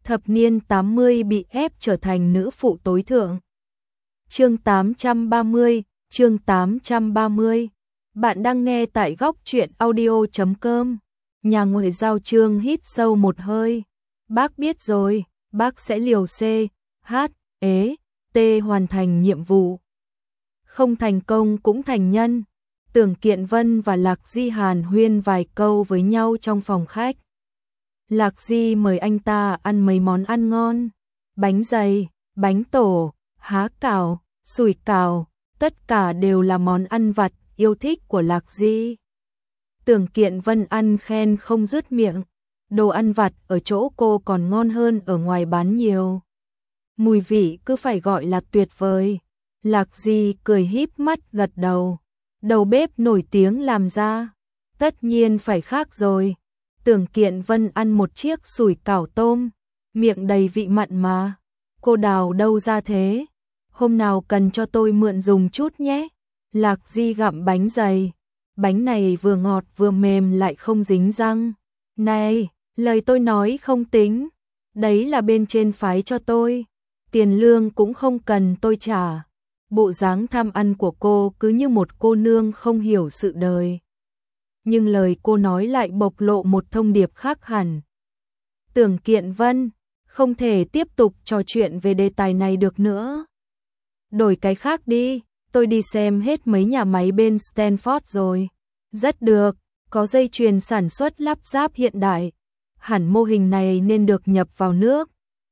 Thập niên 80 bị ép trở thành nữ phụ tối thượng. Chương 830, chương 830. Bạn đang nghe tại góc truyện audio.com. Nhà ngoại giao Trương hít sâu một hơi. Bác biết rồi, bác sẽ liều C, H, ế, T hoàn thành nhiệm vụ. Không thành công cũng thành nhân. Tưởng Kiện Vân và Lạc Di hàn huyên vài câu với nhau trong phòng khách. Lạc Di mời anh ta ăn mấy món ăn ngon, bánh dày, bánh tổ, há cảo, sủi cảo, tất cả đều là món ăn vặt yêu thích của Lạc Di. Tưởng Kiện Vân ăn khen không dứt miệng, đồ ăn vặt ở chỗ cô còn ngon hơn ở ngoài bán nhiều. Mùi vị cứ phải gọi là tuyệt vời. Lạc Di cười híp mắt gật đầu. Đầu bếp nổi tiếng làm ra, tất nhiên phải khác rồi. Tưởng Kiện Vân ăn một chiếc sủi cảo tôm, miệng đầy vị mặn mà. Cô đào đâu ra thế? Hôm nào cần cho tôi mượn dùng chút nhé. Lạc Di gặm bánh dày. Bánh này vừa ngọt vừa mềm lại không dính răng. Này, lời tôi nói không tính. Đấy là bên trên phái cho tôi. Tiền lương cũng không cần tôi trả. Bộ dáng tham ăn của cô cứ như một cô nương không hiểu sự đời. Nhưng lời cô nói lại bộc lộ một thông điệp khác hẳn. Tưởng Kiện Vân, không thể tiếp tục trò chuyện về đề tài này được nữa. Đổi cái khác đi, tôi đi xem hết mấy nhà máy bên Stanford rồi. Rất được, có dây chuyền sản xuất lắp ráp hiện đại. Hẳn mô hình này nên được nhập vào nước.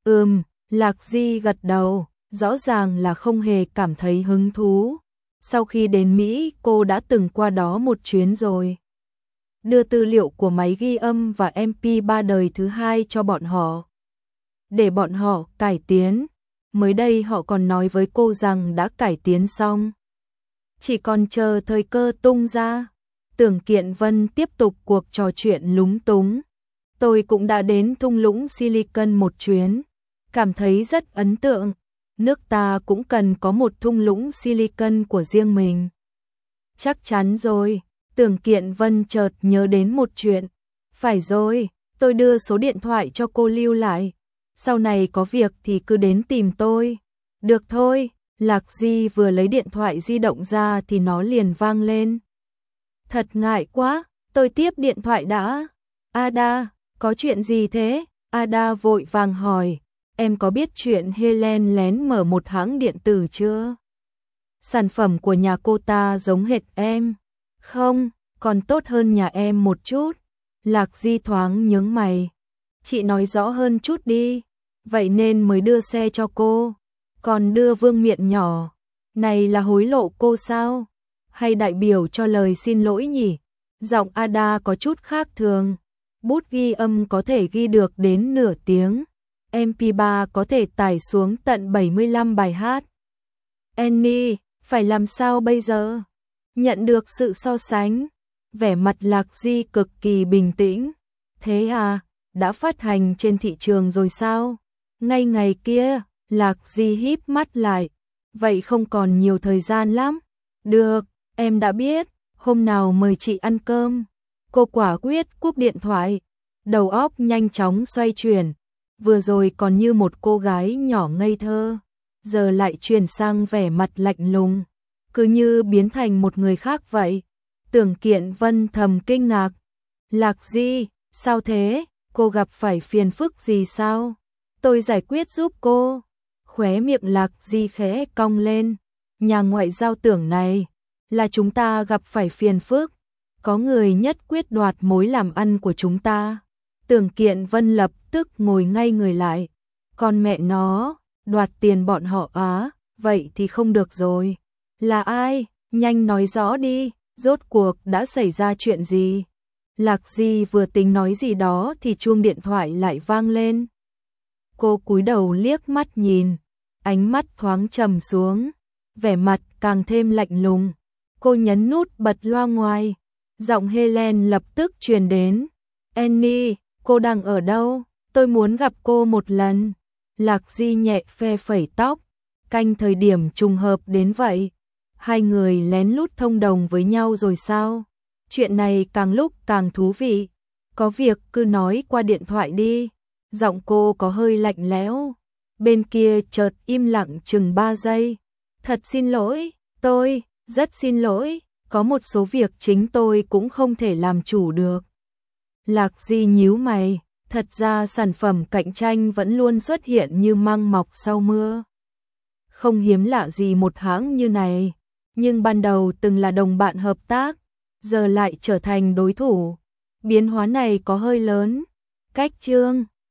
Lạc Di gật đầu, rõ ràng là không hề cảm thấy hứng thú. Sau khi đến Mỹ, cô đã từng qua đó một chuyến rồi. Đưa tư liệu của máy ghi âm và MP3 đời thứ hai cho bọn họ. Để bọn họ cải tiến. Mới đây họ còn nói với cô rằng đã cải tiến xong. Chỉ còn chờ thời cơ tung ra. Tưởng Kiện Vân tiếp tục cuộc trò chuyện lúng túng. Tôi cũng đã đến thung lũng Silicon một chuyến. Cảm thấy rất ấn tượng. Nước ta cũng cần có một thung lũng Silicon của riêng mình. Chắc chắn rồi. Tưởng Kiện Vân chợt nhớ đến một chuyện. Phải rồi, tôi đưa số điện thoại cho cô lưu lại. Sau này có việc thì cứ đến tìm tôi. Được thôi, Lạc Di vừa lấy điện thoại di động ra thì nó liền vang lên. Thật ngại quá, tôi tiếp điện thoại đã. Ada, có chuyện gì thế? Ada vội vàng hỏi. Em có biết chuyện Helen lén mở một hãng điện tử chưa? Sản phẩm của nhà cô ta giống hệt em. Không, còn tốt hơn nhà em một chút. Lạc Di thoáng nhướng mày. Chị nói rõ hơn chút đi. Vậy nên mới đưa xe cho cô. Còn đưa vương miện nhỏ. Này là hối lộ cô sao? Hay đại biểu cho lời xin lỗi nhỉ? Giọng Ada có chút khác thường. Bút ghi âm có thể ghi được đến nửa tiếng. MP3 có thể tải xuống tận 75 bài hát. Annie, phải làm sao bây giờ? Nhận được sự so sánh. Vẻ mặt Lạc Di cực kỳ bình tĩnh. Thế à, đã phát hành trên thị trường rồi sao? Ngay ngày kia, Lạc Di híp mắt lại. Vậy không còn nhiều thời gian lắm. Được, em đã biết. Hôm nào mời chị ăn cơm. Cô quả quyết cúp điện thoại. Đầu óc nhanh chóng xoay chuyển. Vừa rồi còn như một cô gái nhỏ ngây thơ. Giờ lại chuyển sang vẻ mặt lạnh lùng. Cứ như biến thành một người khác vậy. Tưởng Kiện Vân thầm kinh ngạc. Lạc Di, sao thế? Cô gặp phải phiền phức gì sao? Tôi giải quyết giúp cô. Khóe miệng Lạc Di khẽ cong lên. Nhà ngoại giao Tưởng này, là chúng ta gặp phải phiền phức. Có người nhất quyết đoạt mối làm ăn của chúng ta. Tưởng Kiện Vân lập tức ngồi ngay người lại. Con mẹ nó, đoạt tiền bọn họ á, vậy thì không được rồi. Là ai? Nhanh nói rõ đi, rốt cuộc đã xảy ra chuyện gì? Lạc Di vừa tính nói gì đó thì chuông điện thoại lại vang lên. Cô cúi đầu liếc mắt nhìn, ánh mắt thoáng trầm xuống, vẻ mặt càng thêm lạnh lùng. Cô nhấn nút bật loa ngoài, giọng Helen lập tức truyền đến. Annie, cô đang ở đâu? Tôi muốn gặp cô một lần. Lạc Di nhẹ phe phẩy tóc, canh thời điểm trùng hợp đến vậy. Hai người lén lút thông đồng với nhau rồi sao? Chuyện này càng lúc càng thú vị. Có việc cứ nói qua điện thoại đi. Giọng cô có hơi lạnh lẽo. Bên kia chợt im lặng chừng 3 giây. Thật xin lỗi, tôi, rất xin lỗi, có một số việc chính tôi cũng không thể làm chủ được. Lạc Di nhíu mày, thật ra sản phẩm cạnh tranh vẫn luôn xuất hiện như măng mọc sau mưa. Không hiếm lạ gì một hãng như này, nhưng ban đầu từng là đồng bạn hợp tác, giờ lại trở thành đối thủ. Biến hóa này có hơi lớn. Cách Trương